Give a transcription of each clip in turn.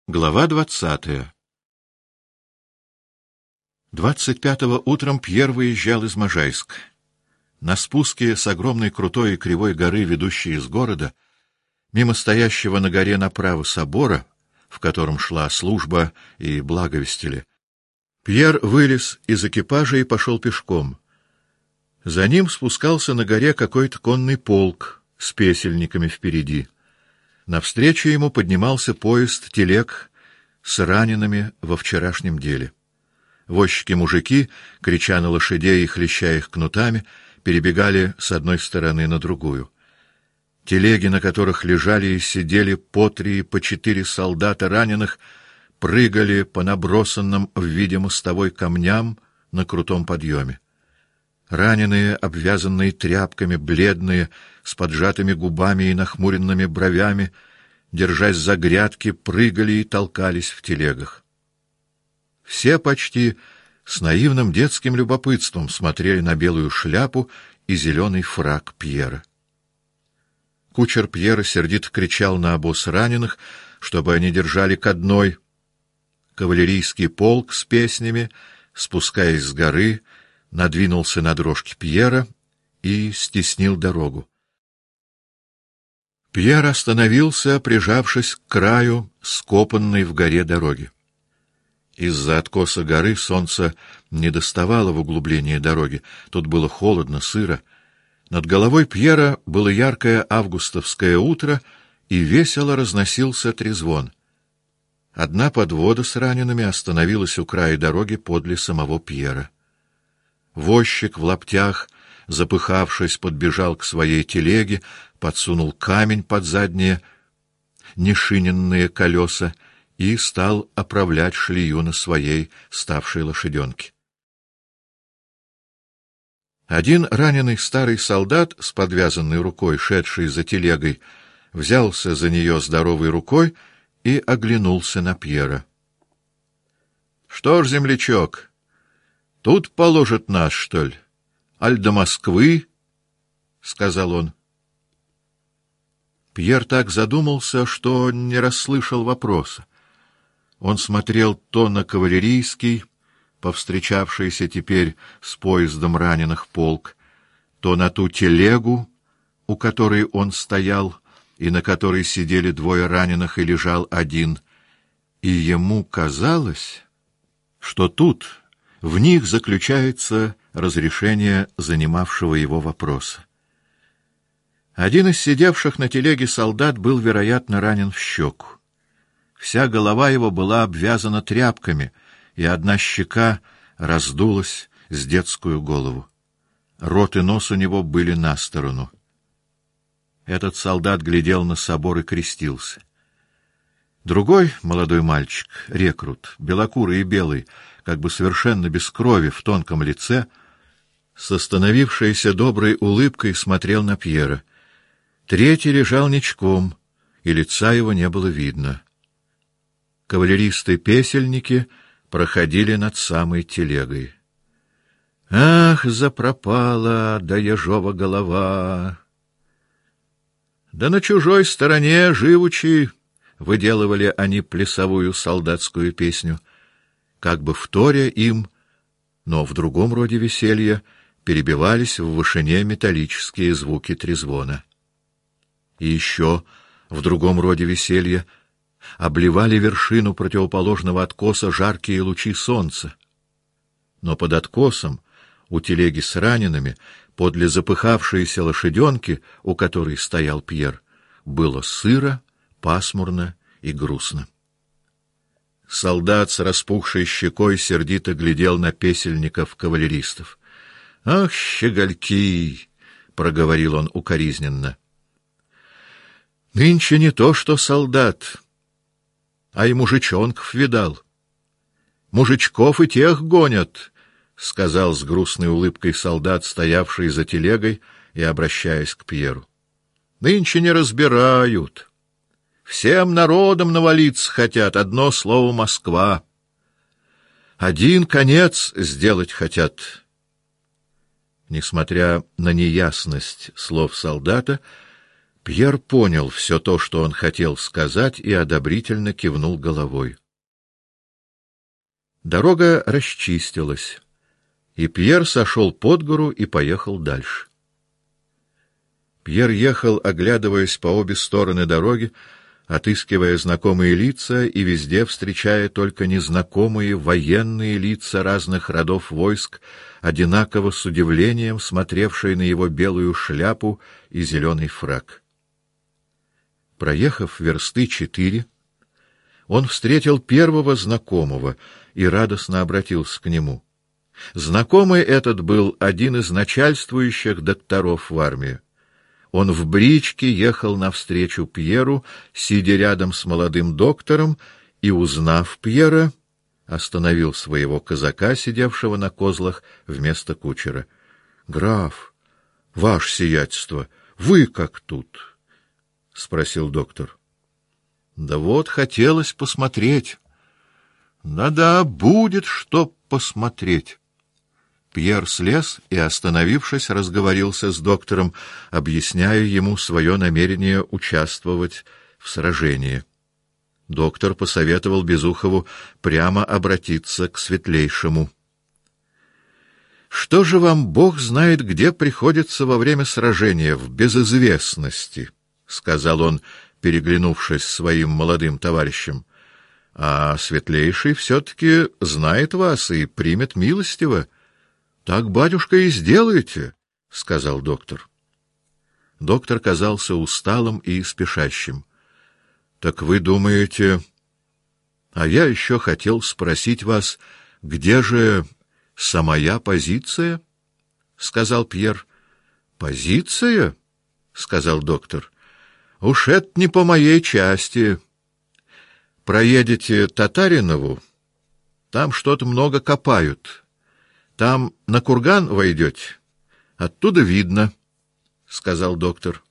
Глава 20. 25-го утром Пьер выезжал из Можайска. На спуске с огромной крутой и кривой горы, ведущей из города, мимо стоящего на горе направо собора, в котором шла служба и благовестили, Пьер вылез из экипажа и пошел пешком. За ним спускался на горе какой-то конный полк с песельниками впереди. Навстречу ему поднимался поезд телег с ранеными во вчерашнем деле. Возчики-мужики, крича на лошадей и хлеща их кнутами, перебегали с одной стороны на другую. Телеги, на которых лежали и сидели по 3 и по 4 солдата раненых, прыгали по набросанным в виде мостовой камням на крутом подъеме. Раненые, обвязанные тряпками, бледные, с поджатыми губами и нахмуренными бровями, держась за грядки, прыгали и толкались в телегах. Все почти с наивным детским любопытством смотрели на белую шляпу и зеленый фрак Пьера. Кучер Пьера сердито кричал на обоз раненых, чтобы они держали к одной. Кавалерийский полк с песнями, спускаясь с горы, надвинулся на дрожки Пьера и стеснил дорогу. Пьер остановился, прижавшись к краю скопанной в горе дороги. Из-за откоса горы солнце не доставало в углубление дороги, тут было холодно, сыро. Над головой Пьера было яркое августовское утро, и весело разносился трезвон. Одна подвода с ранеными остановилась у края дороги подле самого Пьера. Возчик в лаптях, запыхавшись, подбежал к своей телеге, подсунул камень под задние нешиненные колеса и стал оправлять шлею на своей ставшей лошаденке. Один раненый старый солдат с подвязанной рукой, шедший за телегой, взялся за нее здоровой рукой и оглянулся на Пьера. — Что ж, землячок, тут положат нас, что ли? Аль до Москвы? — сказал он. Пьер так задумался, что не расслышал вопроса. Он смотрел то на кавалерийский, повстречавшийся теперь с поездом раненых полк, то на ту телегу, у которой он стоял, и на которой сидели двое раненых и лежал один, и ему казалось, что тут в них заключается разрешение занимавшего его вопроса. Один из сидевших на телеге солдат был, вероятно, ранен в щеку. Вся голова его была обвязана тряпками, и одна щека раздулась с детскую голову. Рот и нос у него были на сторону. Этот солдат глядел на собор и крестился. Другой молодой мальчик, рекрут, белокурый и белый, как бы совершенно без крови, в тонком лице, с остановившейся доброй улыбкой смотрел на Пьера. Третий лежал ничком, и лица его не было видно. Кавалеристы-песельники проходили над самой телегой. «Ах, запропала, да ежова голова!» «Да на чужой стороне, живучи!» — выделывали они плясовую солдатскую песню. Как бы вторя им, но в другом роде веселья, перебивались в вышине металлические звуки трезвона. И еще в другом роде веселья обливали вершину противоположного откоса жаркие лучи солнца. Но под откосом, у телеги с ранеными, подле запыхавшейся лошаденки, у которой стоял Пьер, было сыро, пасмурно и грустно. Солдат с распухшей щекой сердито глядел на песельников-кавалеристов. — Ах, щегольки! — проговорил он укоризненно. — Нынче не то что солдат, а и мужичонков видал. Мужичков и тех гонят, — сказал с грустной улыбкой солдат, стоявший за телегой и обращаясь к Пьеру. — Нынче не разбирают. Всем народом навалиться хотят, одно слово — Москва. Один конец сделать хотят. Несмотря на неясность слов солдата, Пьер понял все то, что он хотел сказать, и одобрительно кивнул головой. Дорога расчистилась, и Пьер сошел под гору и поехал дальше. Пьер ехал, оглядываясь по обе стороны дороги, отыскивая знакомые лица и везде встречая только незнакомые военные лица разных родов войск, одинаково с удивлением смотревшие на его белую шляпу и зеленый фрак. Проехав версты 4, он встретил первого знакомого и радостно обратился к нему. Знакомый этот был один из начальствующих докторов в армии. Он в бричке ехал навстречу Пьеру, сидя рядом с молодым доктором, и, узнав Пьера, остановил своего казака, сидевшего на козлах, вместо кучера. — Граф, ваше сиятельство, вы как тут? — спросил доктор. — Да вот хотелось посмотреть. Да-да, будет что посмотреть. Пьер слез и, остановившись, разговорился с доктором, объясняя ему свое намерение участвовать в сражении. Доктор посоветовал Безухову прямо обратиться к Светлейшему. — Что же вам, Бог знает, где приходится во время сражения, в безызвестности? — сказал он, переглянувшись с своим молодым товарищем. — А Светлейший все-таки знает вас и примет милостиво. — Так, батюшка, и сделайте, — сказал доктор. Доктор казался усталым и спешащим. — Так вы думаете... А я еще хотел спросить вас, где же самая позиция? — сказал Пьер. — Позиция? — сказал доктор. — Уж это не по моей части. Проедете Татаринову, там что-то много копают. Там на курган войдете, оттуда видно, — сказал доктор.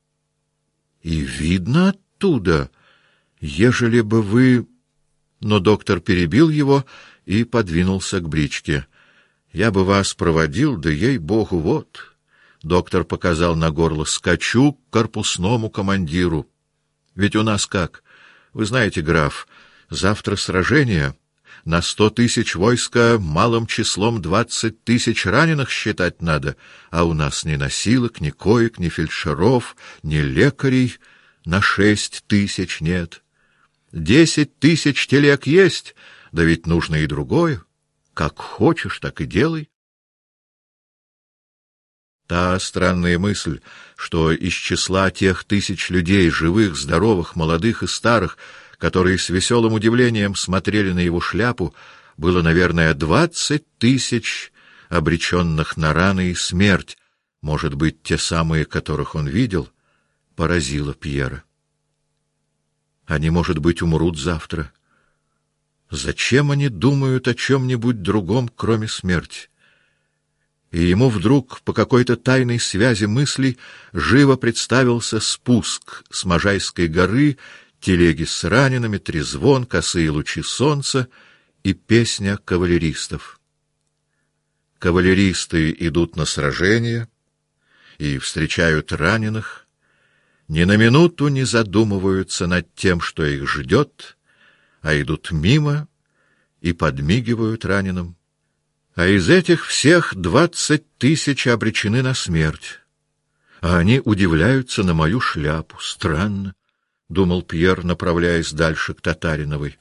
— И видно оттуда, ежели бы вы... Но доктор перебил его и подвинулся к бричке. — Я бы вас проводил, да ей-богу, вот. Доктор показал на горло: скачу к корпусному командиру. Ведь у нас как? Вы знаете, граф, завтра сражение... На 100 тысяч войска малым числом 20 тысяч раненых считать надо, а у нас ни носилок, ни коек, ни фельдшеров, ни лекарей на 6 тысяч нет. 10 тысяч телег есть, да ведь нужно и другое. Как хочешь, так и делай. Та странная мысль, что из числа тех тысяч людей, живых, здоровых, молодых и старых, которые с веселым удивлением смотрели на его шляпу, было, наверное, 20 тысяч обреченных на раны и смерть, может быть, те самые, которых он видел, поразило Пьера. Они, может быть, умрут завтра. Зачем они думают о чем-нибудь другом, кроме смерти? И ему вдруг, по какой-то тайной связи мыслей, живо представился спуск с Можайской горы, телеги с ранеными, трезвон, косые лучи солнца и песня кавалеристов. Кавалеристы идут на сражение и встречают раненых, ни на минуту не задумываются над тем, что их ждет, а идут мимо и подмигивают раненым. А из этих всех 20 тысяч обречены на смерть. А они удивляются на мою шляпу. Странно, — думал Пьер, направляясь дальше к Татариновой.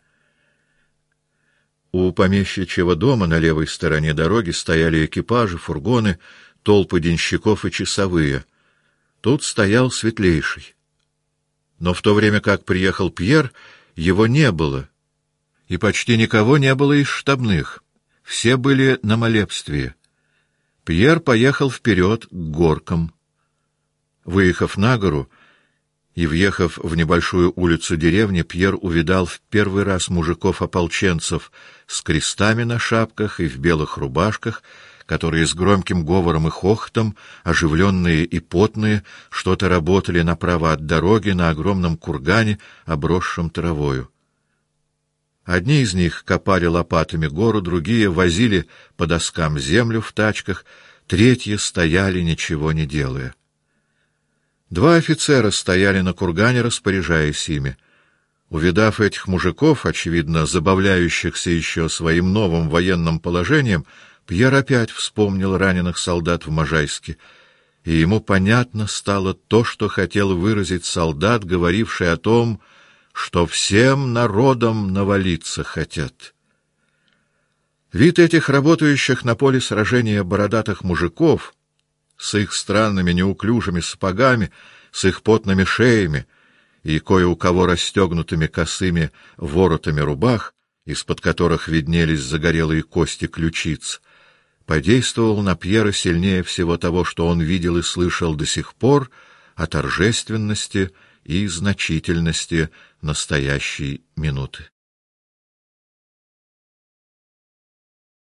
У помещичьего дома на левой стороне дороги стояли экипажи, фургоны, толпы денщиков и часовые. Тут стоял Светлейший. Но в то время, как приехал Пьер, его не было, и почти никого не было из штабных. Все были на молебствии. Пьер поехал вперед к горкам. Выехав на гору и въехав в небольшую улицу деревни, Пьер увидал в первый раз мужиков-ополченцев с крестами на шапках и в белых рубашках, которые с громким говором и хохотом, оживленные и потные, что-то работали направо от дороги на огромном кургане, обросшем травою. Одни из них копали лопатами гору, другие возили по доскам землю в тачках, третьи стояли, ничего не делая. Два офицера стояли на кургане, распоряжаясь ими. Увидав этих мужиков, очевидно, забавляющихся еще своим новым военным положением, Пьер опять вспомнил раненых солдат в Можайске, и ему понятно стало то, что хотел выразить солдат, говоривший о том, что всем народом навалиться хотят. Вид этих работающих на поле сражения бородатых мужиков с их странными неуклюжими сапогами, с их потными шеями и кое у кого расстегнутыми косыми воротами рубах, из-под которых виднелись загорелые кости ключиц, подействовал на Пьера сильнее всего того, что он видел и слышал до сих пор о торжественности и значительности настоящей минуты.